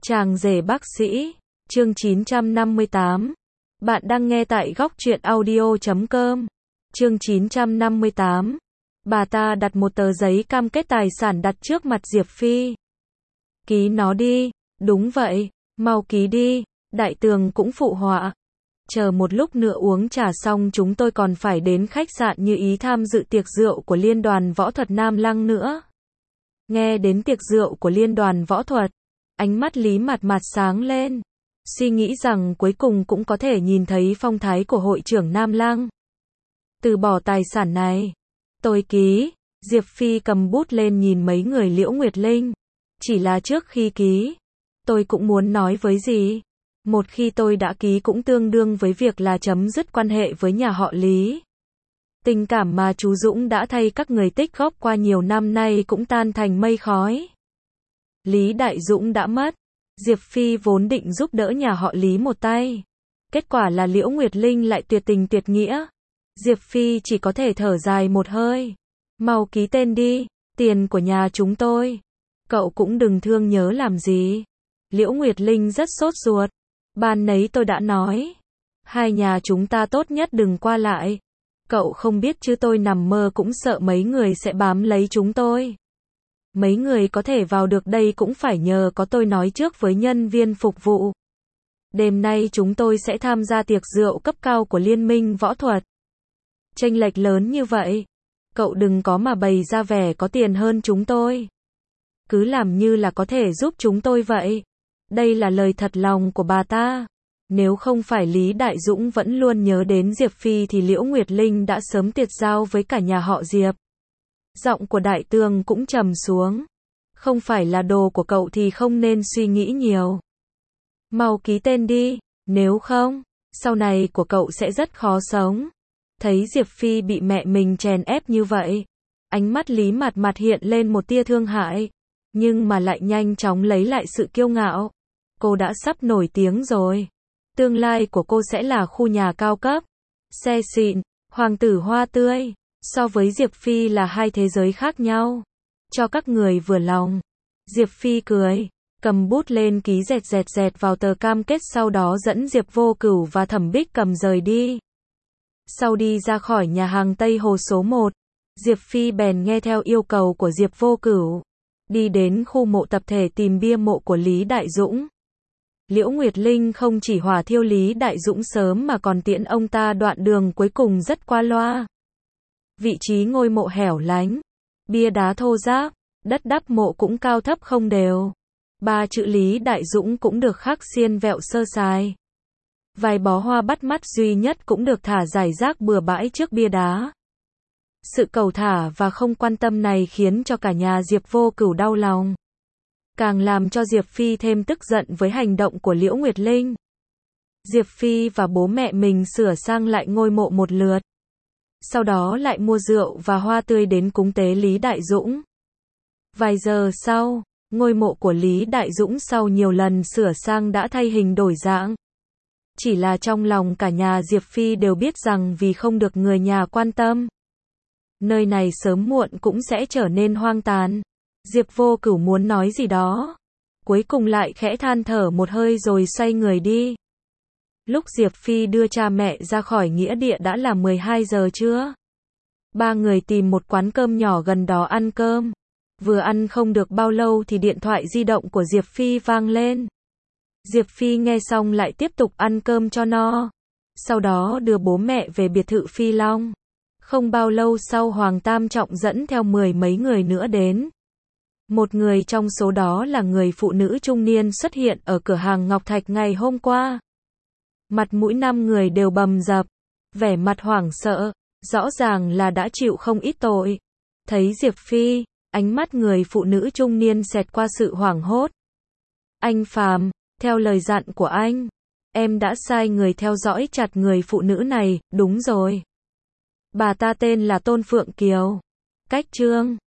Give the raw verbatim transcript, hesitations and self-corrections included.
Chàng rể bác sĩ, chương chín trăm năm mươi tám. Bạn đang nghe tại góc truyện audio chấm com. Chương chín trăm năm mươi tám. Bà ta đặt một tờ giấy cam kết tài sản đặt trước mặt Diệp Phi. Ký nó đi. Đúng vậy, mau ký đi. Đại tường cũng phụ họa. Chờ một lúc nữa uống trà xong chúng tôi còn phải đến khách sạn Như Ý tham dự tiệc rượu của Liên đoàn Võ thuật Nam Lăng nữa. Nghe đến tiệc rượu của Liên đoàn Võ thuật, ánh mắt Lý Mạt Mạt sáng lên, suy nghĩ rằng cuối cùng cũng có thể nhìn thấy phong thái của hội trưởng Nam Lăng. Từ bỏ tài sản này, tôi ký. Diệp Phi cầm bút lên nhìn mấy người Liễu Nguyệt Linh. Chỉ là trước khi ký, tôi cũng muốn nói với gì. Một khi tôi đã ký cũng tương đương với việc là chấm dứt quan hệ với nhà họ Lý. Tình cảm mà chú Dũng đã thay các người tích góp qua nhiều năm nay cũng tan thành mây khói. Lý Đại Dũng đã mất. Diệp Phi vốn định giúp đỡ nhà họ Lý một tay. Kết quả là Liễu Nguyệt Linh lại tuyệt tình tuyệt nghĩa. Diệp Phi chỉ có thể thở dài một hơi. Mau ký tên đi, tiền của nhà chúng tôi. Cậu cũng đừng thương nhớ làm gì. Liễu Nguyệt Linh rất sốt ruột. Ban nấy tôi đã nói. Hai nhà chúng ta tốt nhất đừng qua lại. Cậu không biết chứ tôi nằm mơ cũng sợ mấy người sẽ bám lấy chúng tôi. Mấy người có thể vào được đây cũng phải nhờ có tôi nói trước với nhân viên phục vụ. Đêm nay chúng tôi sẽ tham gia tiệc rượu cấp cao của Liên minh võ thuật. Chênh lệch lớn như vậy, cậu đừng có mà bày ra vẻ có tiền hơn chúng tôi. Cứ làm như là có thể giúp chúng tôi vậy. Đây là lời thật lòng của bà ta. Nếu không phải Lý Đại Dũng vẫn luôn nhớ đến Diệp Phi thì Liễu Nguyệt Linh đã sớm tuyệt giao với cả nhà họ Diệp. Giọng của Đại Tường cũng trầm xuống. Không phải là đồ của cậu thì không nên suy nghĩ nhiều. Mau ký tên đi, nếu không, sau này của cậu sẽ rất khó sống. Thấy Diệp Phi bị mẹ mình chèn ép như vậy, ánh mắt Lý Mạt Mạt hiện lên một tia thương hại, nhưng mà lại nhanh chóng lấy lại sự kiêu ngạo. Cô đã sắp nổi tiếng rồi. Tương lai của cô sẽ là khu nhà cao cấp, xe xịn, hoàng tử hoa tươi. So với Diệp Phi là hai thế giới khác nhau. Cho các người vừa lòng. Diệp Phi cười, cầm bút lên ký dẹt dẹt dẹt vào tờ cam kết, sau đó dẫn Diệp Vô Cửu và Thẩm Bích Cầm rời đi. Sau đi ra khỏi nhà hàng Tây Hồ số một, Diệp Phi bèn nghe theo yêu cầu của Diệp Vô Cửu, đi đến khu mộ tập thể tìm bia mộ của Lý Đại Dũng. Liễu Nguyệt Linh không chỉ hỏa thiêu Lý Đại Dũng sớm mà còn tiễn ông ta đoạn đường cuối cùng rất qua loa. Vị trí ngôi mộ hẻo lánh, bia đá thô ráp, đất đắp mộ cũng cao thấp không đều. Ba chữ Lý Đại Dũng cũng được khắc xiên vẹo sơ sài. Vài bó hoa bắt mắt duy nhất cũng được thả rải rác bừa bãi trước bia đá. Sự cầu thả và không quan tâm này khiến cho cả nhà Diệp Vô Cửu đau lòng. Càng làm cho Diệp Phi thêm tức giận với hành động của Liễu Nguyệt Linh. Diệp Phi và bố mẹ mình sửa sang lại ngôi mộ một lượt. Sau đó lại mua rượu và hoa tươi đến cúng tế Lý Đại Dũng. Vài giờ sau, ngôi mộ của Lý Đại Dũng sau nhiều lần sửa sang đã thay hình đổi dạng. Chỉ là trong lòng cả nhà Diệp Phi đều biết rằng vì không được người nhà quan tâm, nơi này sớm muộn cũng sẽ trở nên hoang tàn. Diệp Vô Cửu muốn nói gì đó, cuối cùng lại khẽ than thở một hơi rồi xoay người đi. Lúc Diệp Phi đưa cha mẹ ra khỏi nghĩa địa đã là mười hai giờ trưa. Ba người tìm một quán cơm nhỏ gần đó ăn cơm. Vừa ăn không được bao lâu thì điện thoại di động của Diệp Phi vang lên. Diệp Phi nghe xong lại tiếp tục ăn cơm cho no. Sau đó đưa bố mẹ về biệt thự Phi Long. Không bao lâu sau Hoàng Tam Trọng dẫn theo mười mấy người nữa đến. Một người trong số đó là người phụ nữ trung niên xuất hiện ở cửa hàng Ngọc Thạch ngày hôm qua. Mặt mũi năm người đều bầm dập, vẻ mặt hoảng sợ, rõ ràng là đã chịu không ít tội. Thấy Diệp Phi, ánh mắt người phụ nữ trung niên xẹt qua sự hoảng hốt. Anh Phàm, theo lời dặn của anh, em đã sai người theo dõi chặt người phụ nữ này, đúng rồi. Bà ta tên là Tôn Phượng Kiều. Cách Trương,